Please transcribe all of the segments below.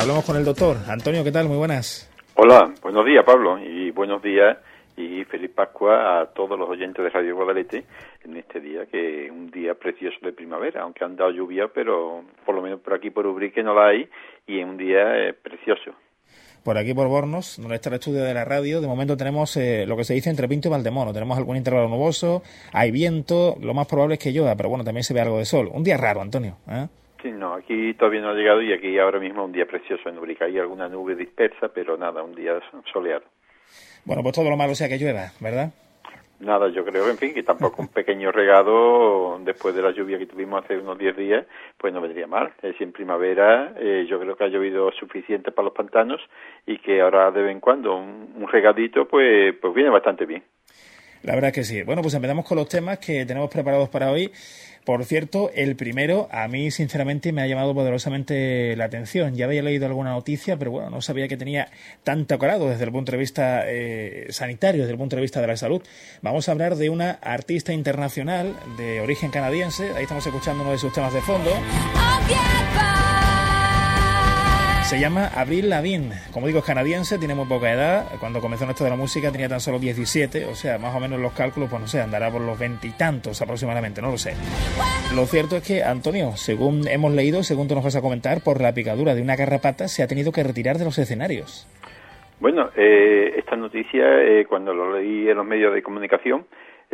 Hablamos con el doctor. Antonio, ¿qué tal? Muy buenas. Hola, buenos días, Pablo, y buenos días y feliz Pascua a todos los oyentes de Radio Guadalete en este día, que es un día precioso de primavera, aunque han dado lluvia, pero por lo menos por aquí por Ubrique no la hay, y es un día precioso. Por aquí por Bornos, donde está el estudio de la radio, de momento tenemos lo que se dice entre Pinto y Valdemono. Tenemos algún intervalo nuboso, hay viento, lo más probable es que llueva, pero bueno, también se ve algo de sol. Un día raro, Antonio, ¿eh? Sí, no, aquí todavía no ha llegado y aquí ahora mismo un día precioso en Ubrique. Hay alguna nube dispersa, pero nada, un día soleado. Bueno, pues todo lo malo sea que llueva, ¿verdad? Nada, yo creo, en fin, que tampoco un pequeño regado después de la lluvia que tuvimos hace unos 10 días, pues no vendría mal. Es decir, en primavera yo creo que ha llovido suficiente para los pantanos y que ahora de vez en cuando un regadito pues viene bastante bien. La verdad es que sí. Bueno, pues empezamos con los temas que tenemos preparados para hoy. Por cierto, el primero, a mí sinceramente me ha llamado poderosamente la atención. Ya había leído alguna noticia, pero bueno, no sabía que tenía tanto calado desde el punto de vista sanitario, desde el punto de vista de la salud. Vamos a hablar de una artista internacional de origen canadiense. Ahí estamos escuchando uno de sus temas de fondo. Se llama Avril Lavigne. Como digo, es canadiense, tiene muy poca edad. Cuando comenzó en esto de la música tenía tan solo 17, o sea, más o menos los cálculos, pues no sé, andará por los 20 y tantos aproximadamente, no lo sé. Lo cierto es que, Antonio, según hemos leído, según tú nos vas a comentar, por la picadura de una garrapata se ha tenido que retirar de los escenarios. Bueno, esta noticia, cuando lo leí en los medios de comunicación,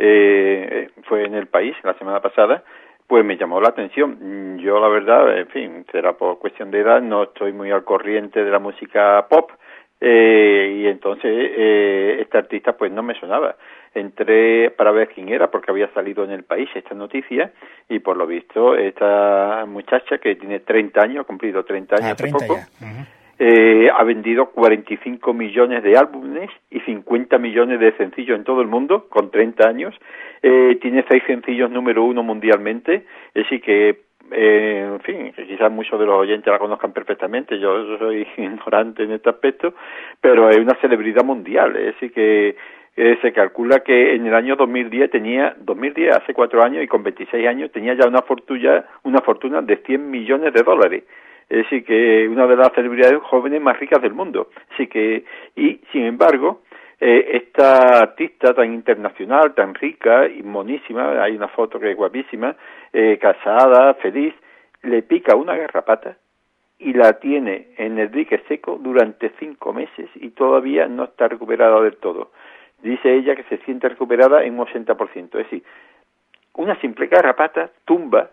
fue en El País la semana pasada, pues me llamó la atención. Yo, la verdad, en fin, será por cuestión de edad, no estoy muy al corriente de la música pop, y entonces esta artista pues no me sonaba. Entré para ver quién era porque había salido en El País esta noticia y por lo visto esta muchacha que tiene 30 años, ha cumplido 30 años hace poco, ha vendido 45 millones de álbumes y 50 millones de sencillos en todo el mundo, con 30 años. Tiene 6 sencillos número 1 mundialmente, es decir que, en fin, quizás muchos de los oyentes la conozcan perfectamente, yo soy ignorante en este aspecto, pero es una celebridad mundial, es decir que se calcula que en el año 2010 hace 4 años, y con 26 años tenía ya una fortuna de 100 millones de dólares. Es decir, que una de las celebridades jóvenes más ricas del mundo. Así que, y sin embargo, esta artista tan internacional, tan rica y monísima, hay una foto que es guapísima, casada, feliz, le pica una garrapata y la tiene en el dique seco durante 5 meses y todavía no está recuperada del todo. Dice ella que se siente recuperada en un 80%. Es decir, una simple garrapata tumba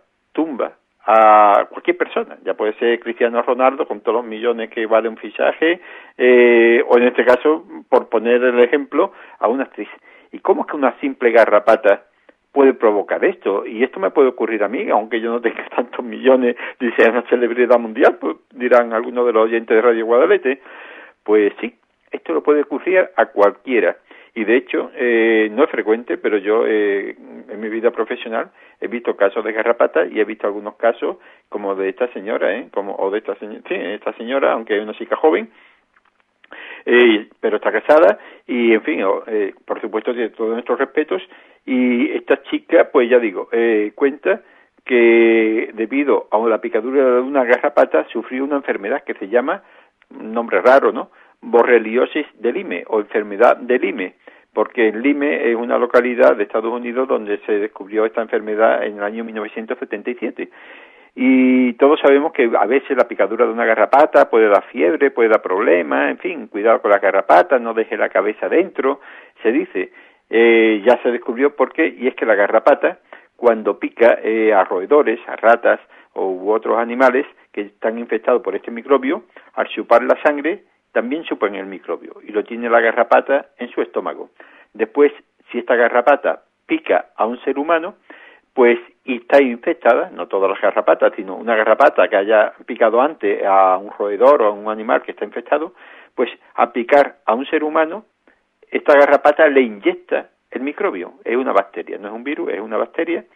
a cualquier persona, ya puede ser Cristiano Ronaldo con todos los millones que vale un fichaje, o en este caso, por poner el ejemplo, a una actriz. ¿Y cómo es que una simple garrapata puede provocar esto? Y esto me puede ocurrir a mí, aunque yo no tenga tantos millones de ser una celebridad mundial, pues dirán algunos de los oyentes de Radio Guadalete. Pues sí, esto lo puede ocurrir a cualquiera. Y de hecho, no es frecuente, pero yo en mi vida profesional he visto casos de garrapatas y he visto algunos casos como de esta señora, esta señora, aunque es una chica joven, pero está casada y, en fin, por supuesto tiene todos nuestros respetos. Y esta chica, pues ya digo, cuenta que debido a la picadura de una garrapata sufrió una enfermedad que se llama, un nombre raro, ¿no?, borreliosis de Lyme o enfermedad de Lyme, porque en Lyme es una localidad de Estados Unidos donde se descubrió esta enfermedad en el año 1977. Y todos sabemos que a veces la picadura de una garrapata puede dar fiebre, puede dar problemas, en fin, cuidado con la garrapata, no deje la cabeza dentro, se dice. Ya se descubrió por qué, y es que la garrapata, cuando pica a roedores, a ratas u otros animales que están infectados por este microbio, al chupar la sangre, también chupan el microbio y lo tiene la garrapata en su estómago. Después, si esta garrapata pica a un ser humano, pues y está infectada, no todas las garrapatas, sino una garrapata que haya picado antes a un roedor o a un animal que está infectado, pues a picar a un ser humano, esta garrapata le inyecta el microbio. Es una bacteria, no es un virus, es una bacteria,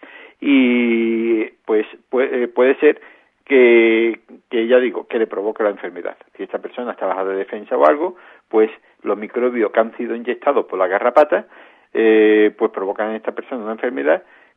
y pues puede ser que ya digo, que le provoca la enfermedad. Si esta persona está baja de defensa o algo, pues los microbios que han sido inyectados por la garrapata, pues provocan en esta persona una enfermedad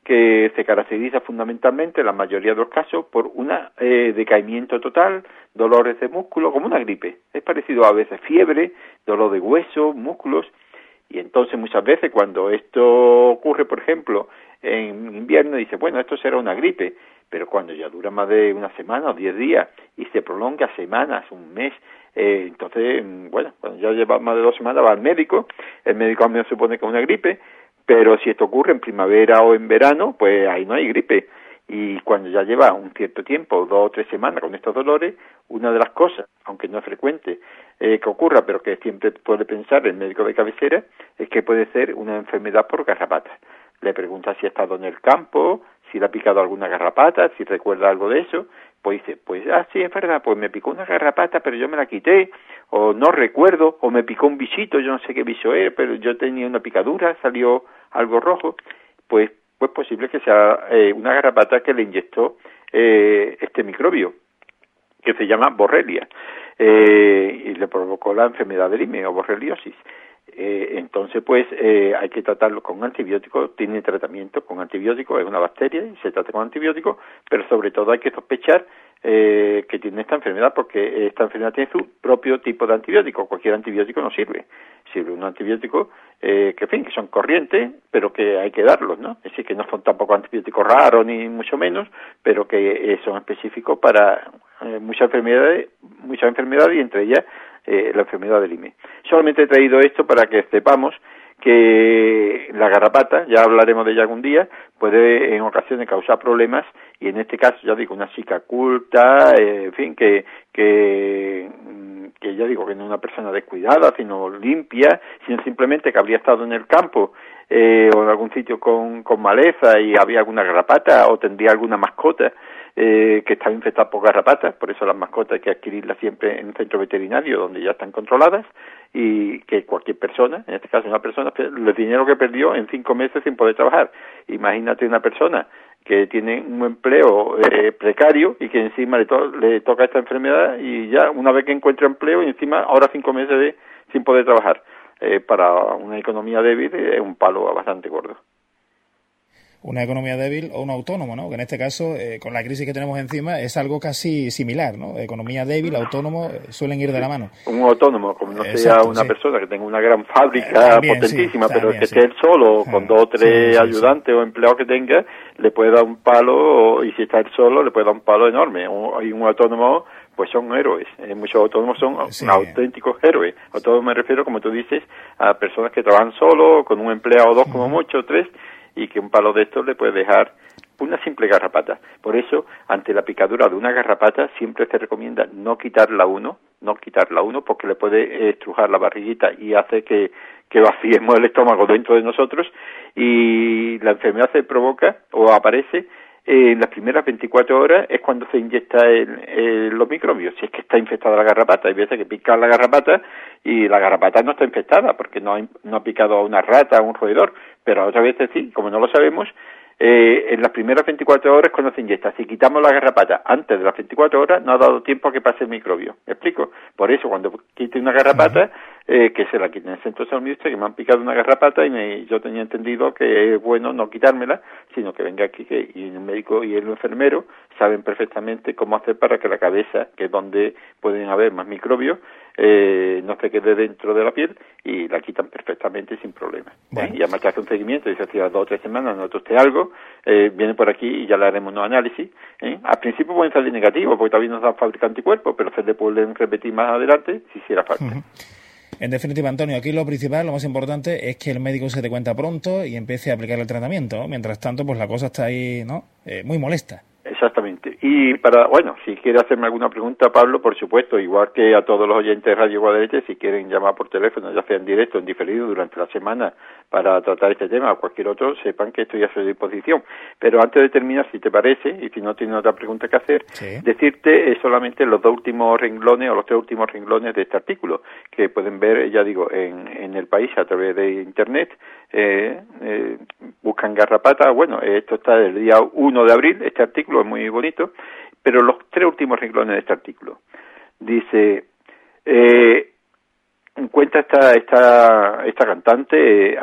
que se caracteriza fundamentalmente, en la mayoría de los casos, por un decaimiento total, dolores de músculo, como una gripe. Es parecido a veces fiebre, dolor de huesos, músculos, y entonces muchas veces cuando esto ocurre, por ejemplo, en invierno, dice, bueno, esto será una gripe, pero cuando ya dura más de una semana o 10 días y se prolonga semanas, un mes, entonces, bueno, cuando ya lleva más de 2 semanas va al médico, el médico a mí me supone que es una gripe, pero si esto ocurre en primavera o en verano, pues ahí no hay gripe. Y cuando ya lleva un cierto tiempo, 2 o 3 semanas con estos dolores, una de las cosas, aunque no es frecuente que ocurra, pero que siempre puede pensar el médico de cabecera, es que puede ser una enfermedad por garrapatas. Le pregunta si ha estado en el campo, si le ha picado alguna garrapata, si recuerda algo de eso, pues dice, pues sí, es verdad, pues me picó una garrapata, pero yo me la quité, o no recuerdo, o me picó un bichito, yo no sé qué bicho es, pero yo tenía una picadura, salió algo rojo, pues posible que sea una garrapata que le inyectó este microbio, que se llama Borrelia, y le provocó la enfermedad de Lyme o borreliosis. Entonces, pues, hay que tratarlo con antibióticos, tiene tratamiento con antibióticos, es una bacteria y se trata con antibióticos, pero sobre todo hay que sospechar que tiene esta enfermedad, porque esta enfermedad tiene su propio tipo de antibiótico, cualquier antibiótico no sirve, sirve un antibiótico que, en fin, que son corrientes, pero que hay que darlos, ¿no? Es decir, que no son tampoco antibióticos raros, ni mucho menos, pero que son específicos para muchas enfermedades y entre ellas la enfermedad de Lyme. Solamente he traído esto para que sepamos que la garrapata, ya hablaremos de ella algún día, puede en ocasiones causar problemas, y en este caso, ya digo, una chica culta, en fin, que ya digo que no es una persona descuidada, sino limpia, sino simplemente que habría estado en el campo o en algún sitio con maleza y había alguna garrapata, o tendría alguna mascota que estaba infectada por garrapatas. Por eso las mascotas hay que adquirirlas siempre en un centro veterinario donde ya están controladas, y que cualquier persona, en este caso una persona, el dinero que perdió en 5 meses sin poder trabajar. Imagínate una persona que tiene un empleo precario y que encima le toca esta enfermedad, y ya una vez que encuentra empleo y encima ahora 5 meses sin poder trabajar. Para una economía débil es un palo bastante gordo. Una economía débil o un autónomo, ¿no? Que en este caso, con la crisis que tenemos encima, es algo casi similar, ¿no? Economía débil, autónomo, suelen ir de la mano. Un autónomo, como no sea una persona que tenga una gran fábrica potentísima, pero que esté él solo, con 2 o 3 ayudantes o empleados que tenga, le puede dar un palo, y si está él solo, le puede dar un palo enorme. Y un autónomo, pues son héroes. Muchos autónomos son auténticos héroes. Autónomos me refiero, como tú dices, a personas que trabajan solo, con un empleado o 2 como mucho, 3, y que un palo de estos le puede dejar una simple garrapata. Por eso, ante la picadura de una garrapata, siempre se recomienda no quitarla uno, porque le puede estrujar la barriguita y hace que vaciemos el estómago dentro de nosotros, y la enfermedad se provoca o aparece en las primeras 24 horas, es cuando se inyecta los microbios, si es que está infectada la garrapata. Hay veces que pica la garrapata y la garrapata no está infectada porque no ha picado a una rata, a un roedor, pero otras veces sí, como no lo sabemos. En las primeras 24 horas cuando se inyecta. Si quitamos la garrapata antes de las 24 horas, no ha dado tiempo a que pase el microbio. ¿Me explico? Por eso, cuando quite una garrapata, que se la quiten. Entonces, al ministro, que me han picado una garrapata y yo tenía entendido que es bueno no quitármela, sino que venga aquí, y el médico y el enfermero saben perfectamente cómo hacer para que la cabeza, que es donde pueden haber más microbios, no se quede dentro de la piel, y la quitan perfectamente sin problema. Bueno. Y además te hace un seguimiento, dice, si a 2 o 3 semanas noto usted algo, viene por aquí y ya le haremos unos análisis. Al principio pueden salir negativos porque todavía no se han fabricado anticuerpos, pero se le pueden repetir más adelante si hiciera falta. En definitiva, Antonio, aquí lo principal, lo más importante es que el médico se dé cuenta pronto y empiece a aplicar el tratamiento, ¿no? Mientras tanto, pues la cosa está ahí, ¿no? Muy molesta. Exactamente. Y si quiere hacerme alguna pregunta, Pablo, por supuesto, igual que a todos los oyentes de Radio Guadalete, si quieren llamar por teléfono, ya sea en directo o en diferido durante la semana para tratar este tema o cualquier otro, sepan que estoy a su disposición. Pero antes de terminar, si te parece, y si no tienes otra pregunta que hacer, decirte solamente los 2 últimos renglones o los 3 últimos renglones de este artículo, que pueden ver, ya digo, en el país a través de Internet. Buscan garrapata. Bueno, esto está del día 1 de abril, este artículo es muy bonito, pero los 3 últimos renglones de este artículo dice cuenta esta cantante,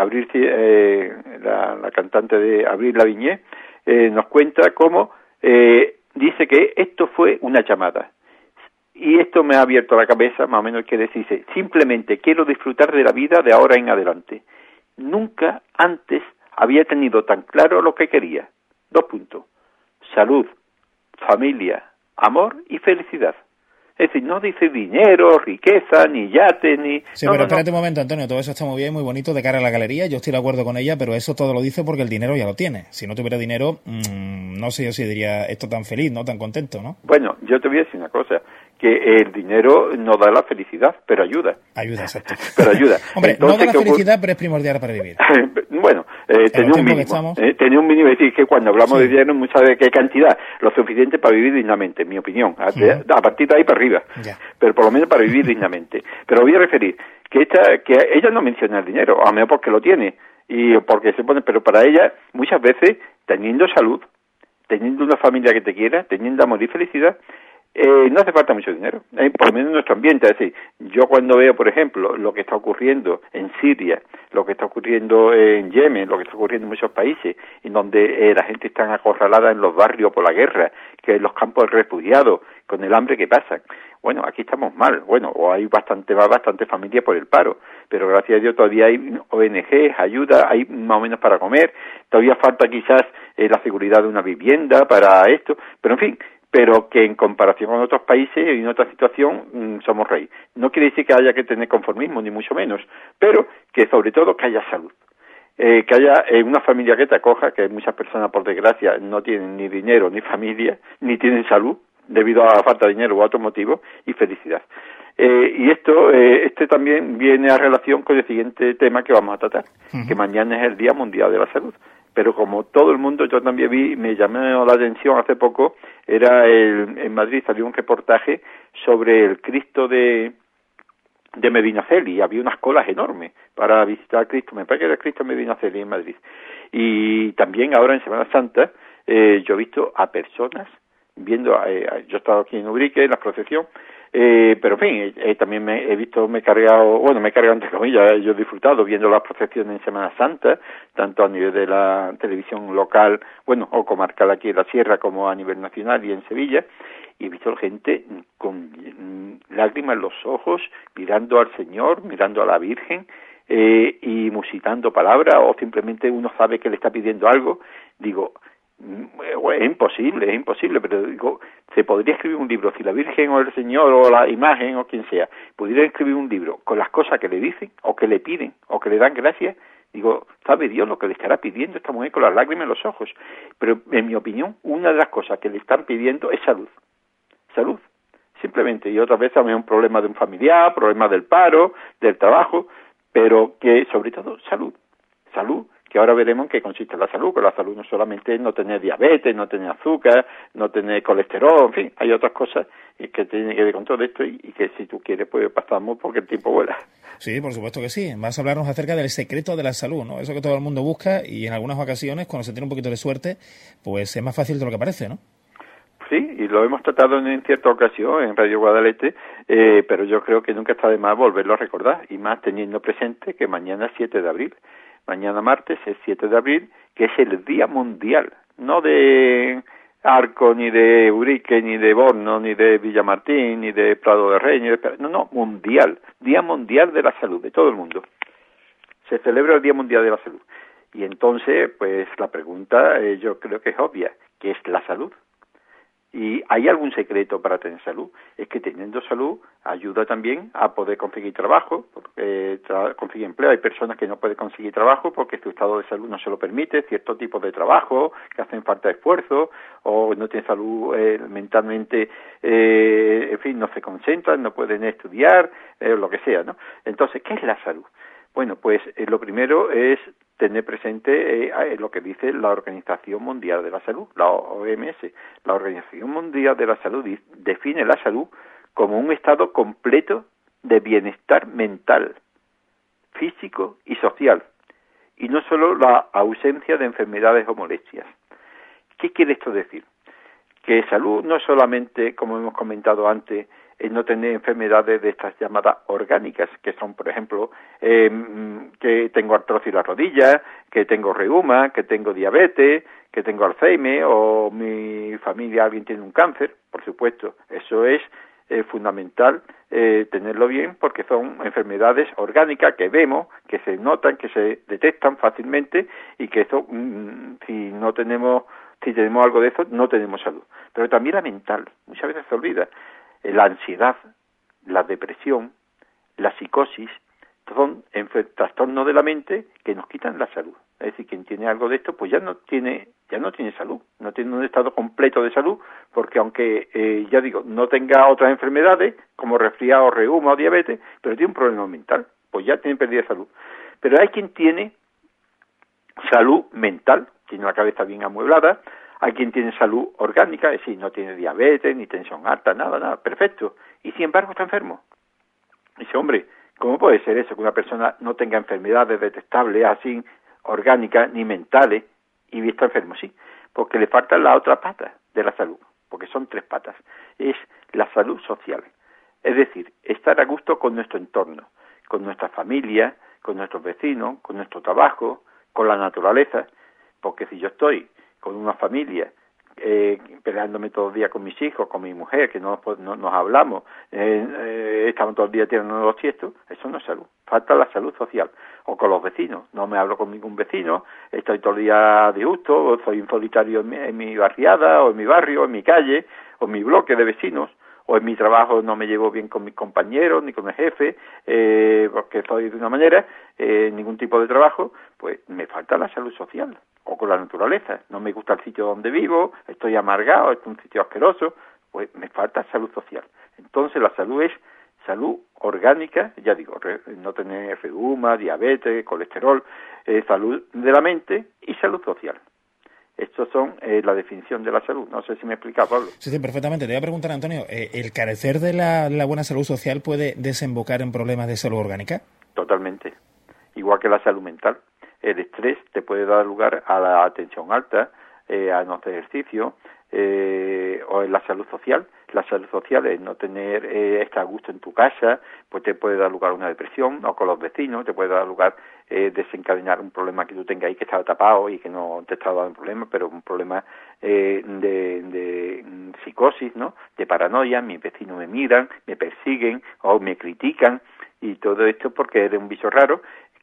la cantante de Avril Lavigne, nos cuenta cómo dice que esto fue una llamada. Y esto me ha abierto la cabeza, más o menos, que dice, simplemente quiero disfrutar de la vida de ahora en adelante. Nunca antes había tenido tan claro lo que quería. 2 puntos. Salud, familia, amor y felicidad. Es decir, no dice dinero, riqueza, ni yate, ni... Sí, pero espérate un momento, Antonio, todo eso está muy bien, muy bonito de cara a la galería, yo estoy de acuerdo con ella, pero eso todo lo dice porque el dinero ya lo tiene. Si no tuviera dinero, no sé yo si diría esto tan feliz, ¿no? Tan contento, ¿no? Bueno, yo te voy a decir una cosa, que el dinero no da la felicidad, pero ayuda. Ayuda, exacto. Pero ayuda. Hombre, entonces, no da la felicidad, pero es primordial para vivir. Bueno, tener un mínimo, es decir, que cuando hablamos de dinero, muchas veces, ¿qué cantidad? Lo suficiente para vivir dignamente, en mi opinión. A partir de ahí para arriba. Ya. Pero por lo menos para vivir dignamente. Pero voy a referir que ella no menciona el dinero, a lo mejor porque lo tiene, y porque se pone, pero para ella, muchas veces, teniendo salud, teniendo una familia que te quiera, teniendo amor y felicidad, no hace falta mucho dinero, por lo menos en nuestro ambiente. Es decir, yo cuando veo, por ejemplo, lo que está ocurriendo en Siria, lo que está ocurriendo en Yemen, lo que está ocurriendo en muchos países, en donde la gente está acorralada en los barrios por la guerra, que en los campos de refugiados, con el hambre que pasan. Bueno, aquí estamos mal, o hay bastante familia por el paro, pero gracias a Dios todavía hay ONGs, ayuda, hay más o menos para comer, todavía falta quizás la seguridad de una vivienda para esto, pero en fin, pero que en comparación con otros países y en otra situación somos rey. No quiere decir que haya que tener conformismo, ni mucho menos, pero que sobre todo que haya salud. Que haya una familia que te acoja, que muchas personas por desgracia no tienen ni dinero ni familia, ni tienen salud, debido a la falta de dinero u otro motivo, y felicidad. Y esto también viene a relación con el siguiente tema que vamos a tratar, que mañana es el Día Mundial de la Salud. Pero como todo el mundo, yo también me llamó la atención hace poco, en Madrid salió un reportaje sobre el Cristo de Medinaceli, y había unas colas enormes para visitar a Cristo, me parece que era el Cristo de Medinaceli en Madrid. Y también ahora en Semana Santa yo he visto a personas viendo, yo he estado aquí en Ubrique, en la procesión, pero en fin, también me he cargado entre comillas, yo he disfrutado viendo las procesiones en Semana Santa, tanto a nivel de la televisión local, o comarcal aquí en la Sierra, como a nivel nacional y en Sevilla, y he visto gente con lágrimas en los ojos, mirando al Señor, mirando a la Virgen, y musitando palabras, o simplemente uno sabe que le está pidiendo algo. Digo, es imposible, pero digo, se podría escribir un libro, si la Virgen o el Señor o la imagen o quien sea pudiera escribir un libro con las cosas que le dicen o que le piden o que le dan gracias, digo, sabe Dios lo que le estará pidiendo esta mujer con las lágrimas en los ojos. Pero en mi opinión, una de las cosas que le están pidiendo es salud, simplemente, y otras veces también un problema de un familiar, problemas del paro, del trabajo, pero que sobre todo salud, que ahora veremos en qué consiste la salud, que la salud no solamente es no tener diabetes, no tener azúcar, no tener colesterol, en fin, hay otras cosas que tienen que ver con todo esto y que si tú quieres pues pasamos porque el tiempo vuela. Sí, por supuesto que sí. Vas a hablarnos acerca del secreto de la salud, ¿no? Eso que todo el mundo busca y en algunas ocasiones, cuando se tiene un poquito de suerte, pues es más fácil de lo que parece, ¿no? Sí, y lo hemos tratado en cierta ocasión en Radio Guadalete, pero yo creo que nunca está de más volverlo a recordar, y más teniendo presente que mañana es 7 de abril. Mañana martes es 7 de abril, que es el Día Mundial, no de Arco, ni de Urique, ni de Borno, ni de Villamartín, ni de Prado de Rey, mundial, Día Mundial de la Salud, de todo el mundo. Se celebra el Día Mundial de la Salud. Y entonces, pues la pregunta yo creo que es obvia, ¿qué es la salud? ¿Y hay algún secreto para tener salud? Es que teniendo salud ayuda también a poder conseguir trabajo, conseguir empleo. Hay personas que no pueden conseguir trabajo porque su estado de salud no se lo permite, cierto tipo de trabajo, que hacen falta de esfuerzo, o no tienen salud mentalmente, en fin, no se concentran, no pueden estudiar, lo que sea, ¿no? Entonces, ¿qué es la salud? Bueno, pues lo primero es tener presente lo que dice la Organización Mundial de la Salud, la OMS. La Organización Mundial de la Salud define la salud como un estado completo de bienestar mental, físico y social, y no solo la ausencia de enfermedades o molestias. ¿Qué quiere esto decir? que salud no es solamente, como hemos comentado antes, es no tener enfermedades de estas llamadas orgánicas, que son, por ejemplo, que tengo artrosis en la rodilla, que tengo reuma, que tengo diabetes, que tengo Alzheimer, o mi familia alguien tiene un cáncer, por supuesto. Eso es fundamental tenerlo bien, porque son enfermedades orgánicas que vemos, que se notan, que se detectan fácilmente, y que eso, si tenemos algo de eso, no tenemos salud. Pero también la mental, muchas veces se olvida. La ansiedad, la depresión, la psicosis, son trastornos de la mente que nos quitan la salud. Es decir, quien tiene algo de esto, pues ya no tiene salud, no tiene un estado completo de salud, porque aunque, ya digo, no tenga otras enfermedades, como resfriado, reuma o diabetes, pero tiene un problema mental, pues ya tiene pérdida de salud. Pero hay quien tiene salud mental, tiene la cabeza bien amueblada, hay quien tiene salud orgánica, es decir, no tiene diabetes, ni tensión alta, nada, perfecto, y sin embargo está enfermo. Dice, hombre, ¿cómo puede ser eso, que una persona no tenga enfermedades detectables así, orgánicas, ni mentales, y está enfermo? Sí, porque le falta la otra pata de la salud, porque son 3 patas. Es la salud social, es decir, estar a gusto con nuestro entorno, con nuestra familia, con nuestros vecinos, con nuestro trabajo, con la naturaleza, porque si yo estoy con una familia, peleándome todo el día con mis hijos, con mi mujer, que no nos hablamos, estamos todo el día tirando los tiestos, eso no es salud, falta la salud social. O con los vecinos, no me hablo con ningún vecino, estoy todo el día de gusto, o soy un solitario en mi barriada, o en mi barrio, o en mi calle, o en mi bloque de vecinos, o en mi trabajo no me llevo bien con mis compañeros, ni con el jefe, porque soy de una manera, ningún tipo de trabajo, pues me falta la salud social. O con la naturaleza, no me gusta el sitio donde vivo, estoy amargado, es un sitio asqueroso, pues me falta salud social. Entonces la salud es salud orgánica, ya digo, no tener reuma, diabetes, colesterol, salud de la mente y salud social. Estos son la definición de la salud. No sé si me explica, Pablo. Sí, perfectamente. Te voy a preguntar, Antonio, ¿el carecer de la buena salud social puede desembocar en problemas de salud orgánica? Totalmente. Igual que la salud mental. El estrés te puede dar lugar a la tensión alta, a no hacer ejercicio, o en la salud social. La salud social es no tener estar a gusto en tu casa, pues te puede dar lugar a una depresión, o con los vecinos, te puede dar lugar desencadenar un problema que tú tengas ahí que estaba tapado y que no te estaba dando problema, pero un problema de psicosis, ¿no? De paranoia, mis vecinos me miran, me persiguen o me critican, y todo esto porque eres un bicho raro,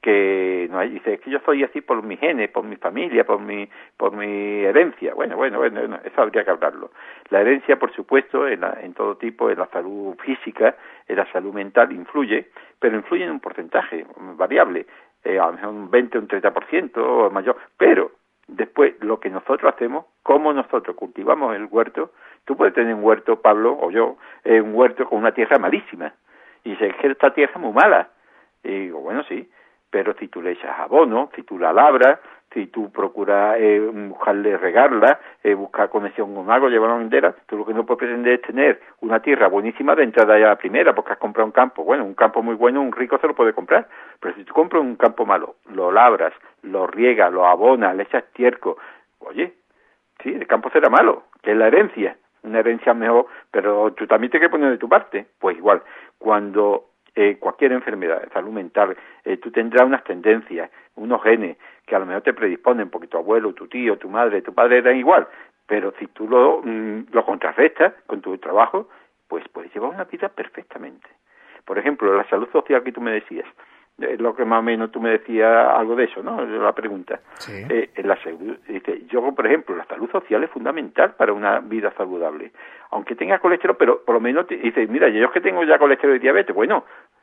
que no hay, dice, es que yo soy así por mis genes, por mi familia, por mi herencia. Bueno, eso habría que hablarlo. La herencia, por supuesto, en todo tipo, en la salud física, en la salud mental influye, pero influye en un porcentaje variable, a lo mejor un 20 o un 30% o mayor, pero después lo que nosotros hacemos, cómo nosotros cultivamos el huerto. Tú puedes tener un huerto, Pablo, o yo, un huerto con una tierra malísima, y dices, es que esta tierra es muy mala. Y digo, bueno, sí, pero si tú le echas abono, si tú la labras, si tú procuras buscarle regarla, buscar conexión con algo, llevarla entera, tú lo que no puedes pretender es tener una tierra buenísima de entrada ya a la primera, porque has comprado un campo. Bueno, un campo muy bueno, un rico se lo puede comprar, pero si tú compras un campo malo, lo labras, lo riegas, lo abonas, le echas estiércol, oye, sí, el campo será malo, que es la herencia, una herencia mejor, pero tú también tienes que poner de tu parte. Pues igual, cuando cualquier enfermedad de salud mental, tú tendrás unas tendencias, unos genes que a lo mejor te predisponen porque tu abuelo, tu tío, tu madre, tu padre eran igual, pero si tú lo contrarrestas con tu trabajo, pues puedes llevar una vida perfectamente. Por ejemplo, la salud social que tú me decías, lo que más o menos tú me decías algo de eso, ¿no? La pregunta. Sí. La salud, dice, yo, por ejemplo, la salud social es fundamental para una vida saludable. Aunque tenga colesterol, pero por lo menos dice, mira, yo es que tengo ya colesterol y diabetes, bueno,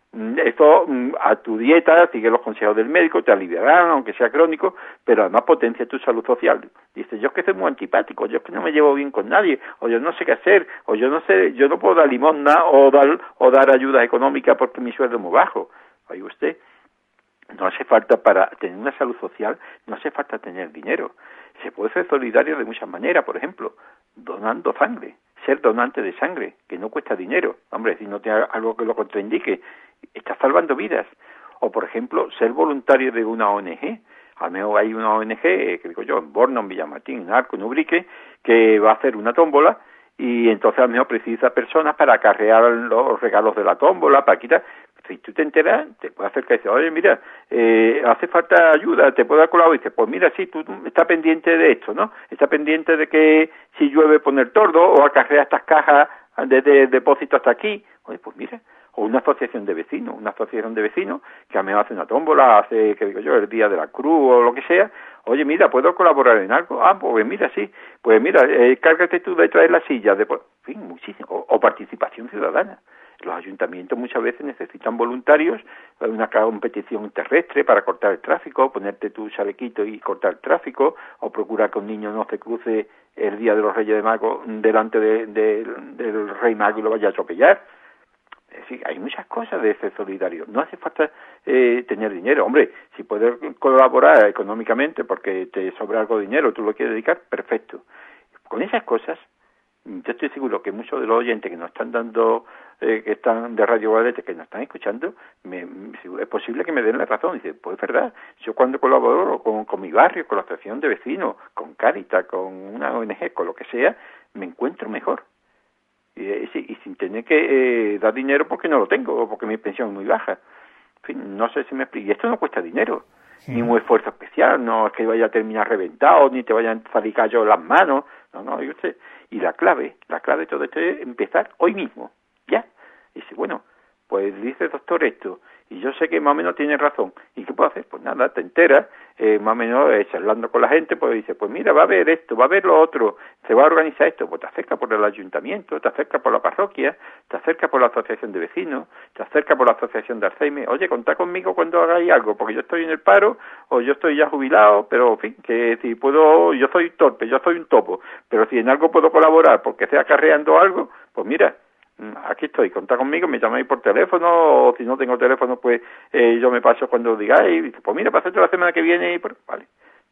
esto a tu dieta, sigue los consejos del médico, te aliviarán, aunque sea crónico, pero además potencia tu salud social. Dice, yo es que soy muy antipático, yo es que no me llevo bien con nadie, o yo no sé qué hacer, o yo no puedo dar limosna o dar ayuda económica porque mi sueldo es muy bajo. Oye usted, no hace falta, para tener una salud social, no hace falta tener dinero. Se puede ser solidario de muchas maneras, por ejemplo, donando sangre, ser donante de sangre, que no cuesta dinero. Hombre, si no tiene algo que lo contraindique, está salvando vidas. O, por ejemplo, ser voluntario de una ONG. Al menos hay una ONG, que digo yo, en Borno, en Villamartín, en Arco, en Ubrique, que va a hacer una tómbola y entonces a lo mejor precisa personas para acarrear los regalos de la tómbola, para quitar. Si tú te enteras, te puede acercar y decir, oye, mira, hace falta ayuda, te puedo colaborar. Y dices, pues mira, sí, tú estás pendiente de esto, ¿no? Estás pendiente de que si llueve poner tordo o acarrear estas cajas de depósito hasta aquí. Oye, pues mira, o una asociación de vecinos, que a mí hace una tómbola, hace, que digo yo, el Día de la Cruz o lo que sea. Oye, mira, ¿puedo colaborar en algo? Ah, pues mira, sí. Pues mira, cárgate tú de traer la silla. En fin, muchísimo. O participación ciudadana. Los ayuntamientos muchas veces necesitan voluntarios, una competición terrestre para cortar el tráfico, ponerte tu chalequito y cortar el tráfico, o procurar que un niño no se cruce el Día de los Reyes de Mago delante del Rey Mago y lo vaya a atropellar. Es decir, hay muchas cosas de ser solidario. No hace falta tener dinero. Hombre, si puedes colaborar económicamente porque te sobra algo de dinero, tú lo quieres dedicar, perfecto. Con esas cosas, yo estoy seguro que muchos de los oyentes que nos están dando, que están de Radio Guadalete, que nos están escuchando, es posible que me den la razón. Dice, pues es verdad, yo cuando colaboro con mi barrio, con la asociación de vecinos, con Cáritas, con una ONG, con lo que sea, me encuentro mejor. Y sin tener que dar dinero porque no lo tengo, o porque mi pensión es muy baja. En fin, no sé si me explico. Y esto no cuesta dinero, ni un esfuerzo especial, no es que vaya a terminar reventado, ni te vayan a salir callos las manos, no, yo sé. Y la clave de todo esto es empezar hoy mismo, ya. Y dice, bueno, pues dice el doctor esto, y yo sé que más o menos tiene razón. ¿Y qué puedo hacer? Pues nada, te enteras, más o menos charlando con la gente, pues dice, pues mira, va a haber esto, va a haber lo otro, se va a organizar esto, pues te acerca por el ayuntamiento, te acerca por la parroquia, te acerca por la asociación de vecinos, te acerca por la asociación de Alzheimer, oye, contá conmigo cuando hagáis algo, porque yo estoy en el paro, o yo estoy ya jubilado, pero en fin, que si puedo, yo soy torpe, yo soy un topo, pero si en algo puedo colaborar porque esté acarreando algo, pues mira, aquí estoy, contá conmigo, me llamáis por teléfono, o si no tengo teléfono, pues yo me paso cuando digáis, pues mira, pasate la semana que viene, y pues, vale.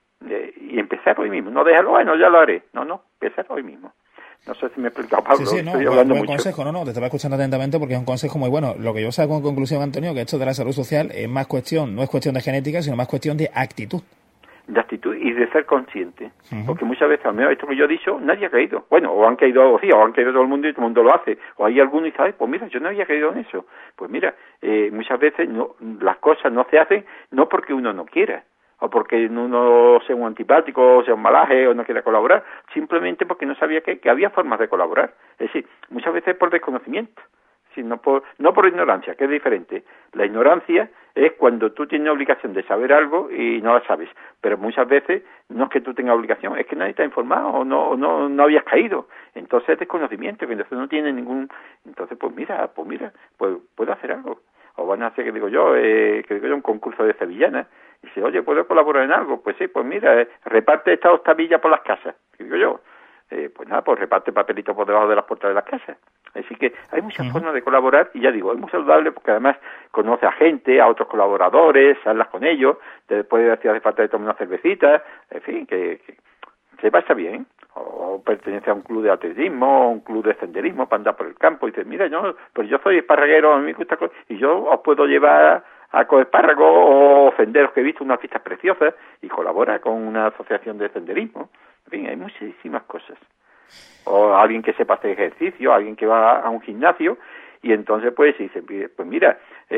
Y empezar hoy mismo, no déjalo, bueno, ya lo haré, no, empezar hoy mismo. No sé si me he explicado, Pablo, sí, no, estoy hablando buen mucho. Consejo, no, te estaba escuchando atentamente porque es un consejo muy bueno. Lo que yo saco en conclusión, Antonio, que esto de la salud social es más cuestión, no es cuestión de genética, sino más cuestión de actitud. De actitud y de ser consciente, porque muchas veces, al menos esto que yo he dicho, nadie ha creído. Bueno, o han caído, sí, o han caído todo el mundo y todo el mundo lo hace, o hay alguno y sabe, pues mira, yo no había creído en eso. Pues mira, muchas veces las cosas no se hacen no porque uno no quiera, o porque uno sea un antipático, o sea un malaje, o no quiera colaborar, simplemente porque no sabía que había formas de colaborar. Es decir, muchas veces por desconocimiento. Sí, no por ignorancia, que es diferente. La ignorancia es cuando tú tienes obligación de saber algo y no la sabes. Pero muchas veces no es que tú tengas obligación, es que nadie te ha informado o no habías caído. Entonces es desconocimiento, que entonces no tiene ningún... Entonces, pues mira, pues puedo hacer algo. O van a hacer, que digo yo, un concurso de sevillanas. Y dice, oye, ¿puedo colaborar en algo? Pues sí, pues mira, reparte esta octavilla por las casas. Que digo yo, pues nada, pues reparte papelitos por debajo de las puertas de las casas. Así que hay muchas formas de colaborar y ya digo, es muy saludable porque además conoce a gente, a otros colaboradores, hablas con ellos, después de hace falta de tomar una cervecita, en fin, que se pasa bien. O pertenece a un club de atletismo, o un club de senderismo para andar por el campo y dices, mira, pues yo soy esparraguero, a mí me gusta y yo os puedo llevar a coger espárragos o senderos que he visto, unas vistas preciosas, y colabora con una asociación de senderismo. En fin, hay muchísimas cosas. O alguien que sepa hacer ejercicio, alguien que va a un gimnasio, y entonces pues dice, pues mira,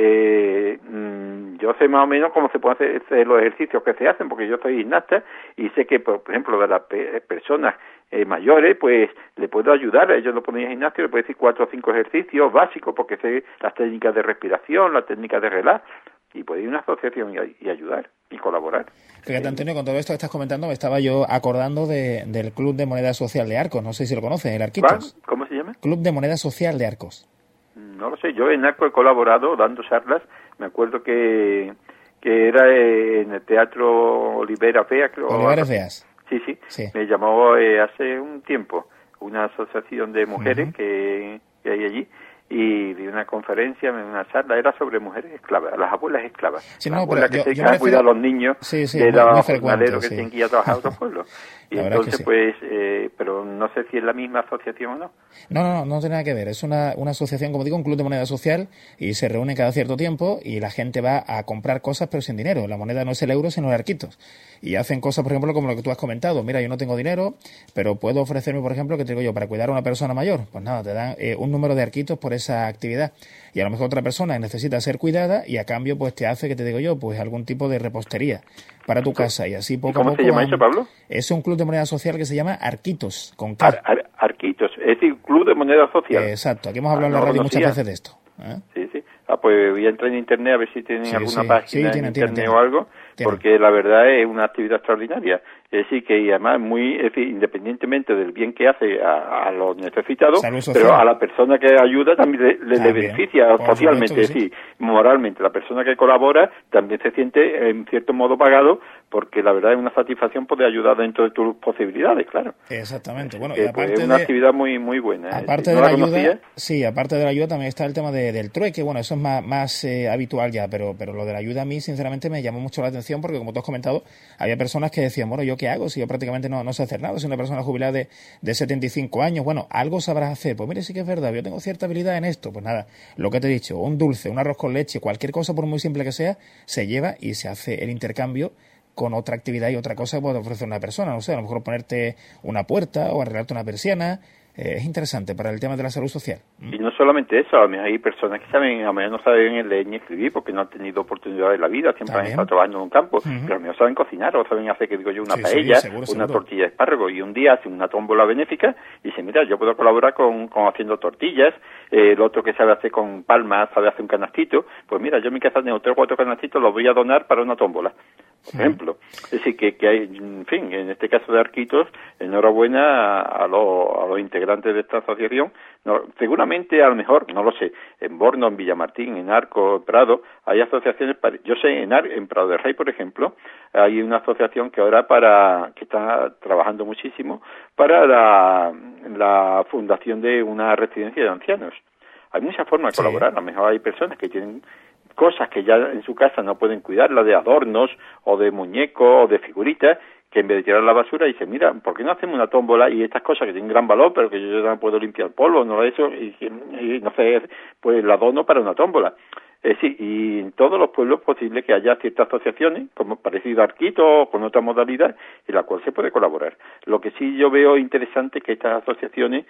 yo sé más o menos cómo se pueden hacer los ejercicios que se hacen, porque yo soy gimnasta, y sé que, por ejemplo, de las personas mayores, pues le puedo ayudar, ellos lo ponen en gimnasio, le puedo decir 4 o 5 ejercicios básicos, porque sé las técnicas de respiración, las técnicas de relax, y puede ir a una asociación y ayudar y colaborar. Fíjate, Antonio, con todo esto que estás comentando, me estaba yo acordando del Club de Moneda Social de Arcos. No sé si lo conoces, el Arquitos. ¿Cómo se llama? Club de Moneda Social de Arcos. No lo sé, yo en Arcos he colaborado dando charlas. Me acuerdo que era en el Teatro Olivera Fea, creo. Olivares Feas. Sí. Me llamó hace un tiempo una asociación de mujeres que hay allí. Y di una conferencia, una charla, era sobre mujeres esclavas, las abuelas esclavas. Sí, las abuelas que se quedan a cuidar a los niños de los jornaleros que tienen que ir a trabajar a otros pueblos. Y entonces, pues, pero no sé si es la misma asociación o no. No tiene nada que ver. Es una asociación, como digo, un club de moneda social y se reúne cada cierto tiempo y la gente va a comprar cosas pero sin dinero. La moneda no es el euro, sino el arquitos. Y hacen cosas, por ejemplo, como lo que tú has comentado. Mira, yo no tengo dinero, pero puedo ofrecerme, por ejemplo, que te digo yo, para cuidar a una persona mayor. Pues nada, te dan un número de arquitos por esa actividad. Y a lo mejor otra persona necesita ser cuidada y a cambio pues te hace, que te digo yo, pues algún tipo de repostería para tu casa. Y así poco a poco... ¿Cómo se llama eso, Pablo? Es un club de moneda social que se llama Arquitos, con K. Arquitos, es decir, Club de Moneda Social. Exacto, aquí hemos hablado en la radio muchas veces de esto. Sí. Pues voy a entrar en internet a ver si tienen alguna página en internet o algo, porque la verdad es una actividad extraordinaria. Es decir, que y además independientemente del bien que hace a los necesitados, pero a la persona que ayuda también le beneficia socialmente, es decir, moralmente. La persona que colabora también se siente en cierto modo pagado, porque la verdad es una satisfacción poder ayudar dentro de tus posibilidades, claro. Exactamente. Bueno, y aparte es una actividad muy buena. Aparte de la ayuda, aparte de la ayuda también está el tema del trueque. Bueno, eso es más habitual ya, pero lo de la ayuda a mí sinceramente me llamó mucho la atención, porque como tú has comentado, había personas que decían, bueno, ¿yo qué hago si yo prácticamente no sé hacer nada? Soy una persona jubilada de 75 años, bueno, algo sabrás hacer. Pues mire, sí que es verdad, yo tengo cierta habilidad en esto. Pues nada, lo que te he dicho, un dulce, un arroz con leche, cualquier cosa, por muy simple que sea, se lleva y se hace el intercambio con otra actividad y otra cosa que puede ofrecer una persona. No sé, a lo mejor ponerte una puerta o arreglarte una persiana. Es interesante para el tema de la salud social. Y no solamente eso, a mí hay personas que saben, a lo mejor no saben leer ni escribir porque no han tenido oportunidad en la vida, siempre han estado trabajando en un campo, pero a lo mejor saben cocinar o saben hacer, que digo yo, una paella, una tortilla de espárrago, y un día hacen una tómbola benéfica y dicen, mira, yo puedo colaborar con haciendo tortillas, el otro que sabe hacer con palmas, sabe hacer un canastito, pues mira, yo en mi casa tengo 3 o 4 canastitos, los voy a donar para una tómbola, por ejemplo. Es decir, que hay, en fin, en este caso de Arquitos, enhorabuena a los integrantes de esta asociación. Seguramente, a lo mejor, no lo sé, en Borno, en Villamartín, en Arco, en Prado, hay asociaciones, yo sé, en Prado del Rey, por ejemplo, hay una asociación que ahora que está trabajando muchísimo para la fundación de una residencia de ancianos. Hay muchas formas de colaborar, a lo mejor hay personas que tienen cosas que ya en su casa no pueden cuidarlas, de adornos o de muñecos o de figuritas, que en vez de tirar la basura dicen, mira, ¿por qué no hacemos una tómbola y estas cosas que tienen gran valor, pero que yo no puedo limpiar polvo, no eso, y no sé, pues la dono para una tómbola? Es decir, y en todos los pueblos es posible que haya ciertas asociaciones, como parecido a Arquito o con otra modalidad, en la cual se puede colaborar. Lo que sí yo veo interesante es que estas asociaciones,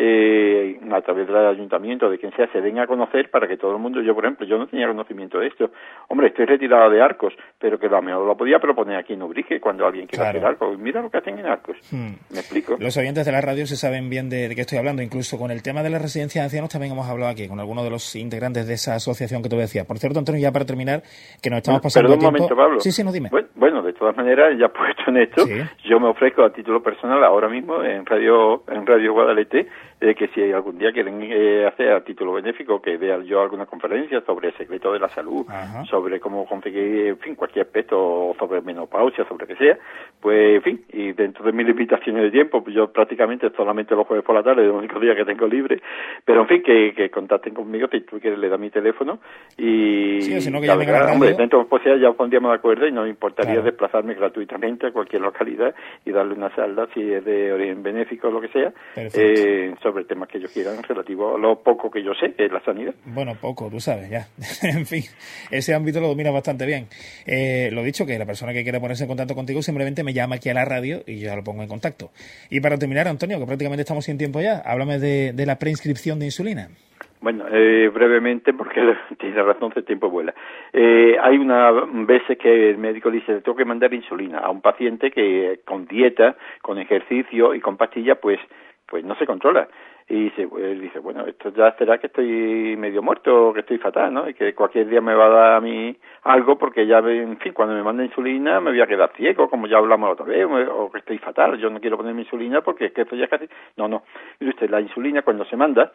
a través del ayuntamiento, de quien sea, se den a conocer para que todo el mundo, yo por ejemplo, yo no tenía conocimiento de esto. Hombre, estoy retirado de Arcos, pero que a lo mejor lo podía proponer aquí en Ubrique cuando alguien quiera hacer algo. Mira lo que hacen en Arcos. ¿Me explico? Los oyentes de la radio se saben bien de qué estoy hablando. Incluso con el tema de la residencia de ancianos también hemos hablado aquí, con algunos de los integrantes de esa asociación que tú decías. Por cierto, Antonio, ya para terminar, que nos estamos pasando Perdón un momento, Pablo. Sí, no, dime. Bueno, de todas maneras, ya puesto en esto, yo me ofrezco a título personal ahora mismo en Radio Guadalete, que si algún día quieren hacer a título benéfico, que vea yo alguna conferencia sobre el secreto de la salud, sobre cómo conseguir, en fin, cualquier aspecto, sobre menopausia, sobre que sea, pues, en fin, y dentro de mis limitaciones de tiempo, pues yo prácticamente solamente los jueves por la tarde, es el único día que tengo libre, pero en fin, que contacten conmigo, si tú quieres le das mi teléfono, y sino que llamen a la radio. Hombre, dentro pues ya pondríamos de acuerdo y no me importaría desplazarme gratuitamente a cualquier localidad y darle una charla, si es de origen benéfico o lo que sea, sobre temas que ellos quieran relativo a lo poco que yo sé, que es la sanidad. Bueno, poco, tú sabes, ya. En fin, ese ámbito lo domina bastante bien. Lo dicho, que la persona que quiera ponerse en contacto contigo simplemente me llama aquí a la radio y yo ya lo pongo en contacto. Y para terminar, Antonio, que prácticamente estamos sin tiempo ya, háblame de la preinscripción de insulina. Bueno, brevemente, porque tiene razón, el tiempo vuela. Hay veces que el médico dice, le tengo que mandar insulina a un paciente que con dieta, con ejercicio y con pastillas, pues no se controla. Y él dice, bueno, esto ya será que estoy medio muerto, que estoy fatal, ¿no? Y que cualquier día me va a dar a mí algo porque ya, en fin, cuando me manda insulina me voy a quedar ciego, como ya hablamos otra vez, o que estoy fatal, yo no quiero ponerme insulina porque es que esto ya casi... No. Y usted, la insulina cuando se manda,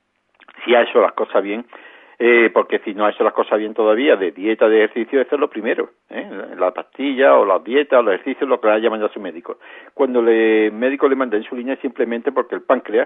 si ha hecho las cosas bien, porque si no ha hecho las cosas bien todavía, de dieta, de ejercicio, eso es lo primero, la pastilla o las dietas o los ejercicios, lo que le haya mandado su médico. Cuando el médico le manda insulina es simplemente porque el páncreas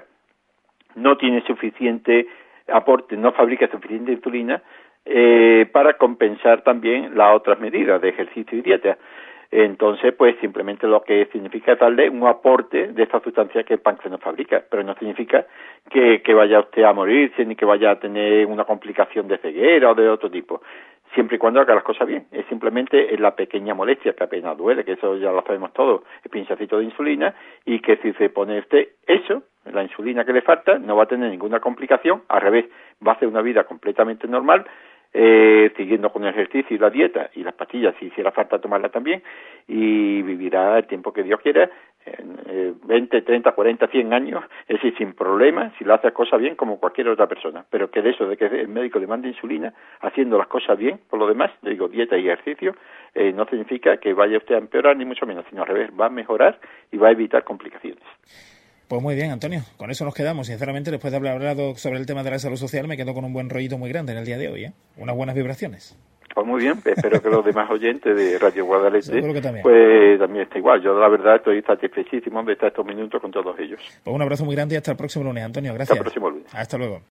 no tiene suficiente aporte, no fabrica suficiente insulina para compensar también las otras medidas de ejercicio y dieta. Entonces, pues simplemente lo que significa es darle un aporte de esta sustancia que el páncreas no fabrica, pero no significa que vaya usted a morirse ni que vaya a tener una complicación de ceguera o de otro tipo, siempre y cuando haga las cosas bien. Es simplemente la pequeña molestia que apenas duele, que eso ya lo sabemos todos, el pinchacito de insulina, y que si se pone usted eso, la insulina que le falta, no va a tener ninguna complicación, al revés, va a hacer una vida completamente normal, siguiendo con el ejercicio y la dieta y las pastillas si hiciera falta tomarla también, y vivirá el tiempo que Dios quiera, 20, 30, 40, 100 años, es decir, sin problemas, si lo hace las cosas bien como cualquier otra persona. Pero que de eso, de que el médico le mande insulina, haciendo las cosas bien, por lo demás, le digo dieta y ejercicio, no significa que vaya usted a empeorar ni mucho menos, sino al revés, va a mejorar y va a evitar complicaciones. Pues muy bien, Antonio, con eso nos quedamos. Sinceramente, después de haber hablado sobre el tema de la salud social, me quedo con un buen rollito muy grande en el día de hoy, ¿eh? Unas buenas vibraciones. Pues muy bien, espero que los demás oyentes de Radio Guadalete también. Pues también está igual. Yo la verdad estoy satisfechísimo de estar estos minutos con todos ellos. Pues un abrazo muy grande y hasta el próximo lunes, Antonio. Gracias. Hasta el próximo lunes. Hasta luego.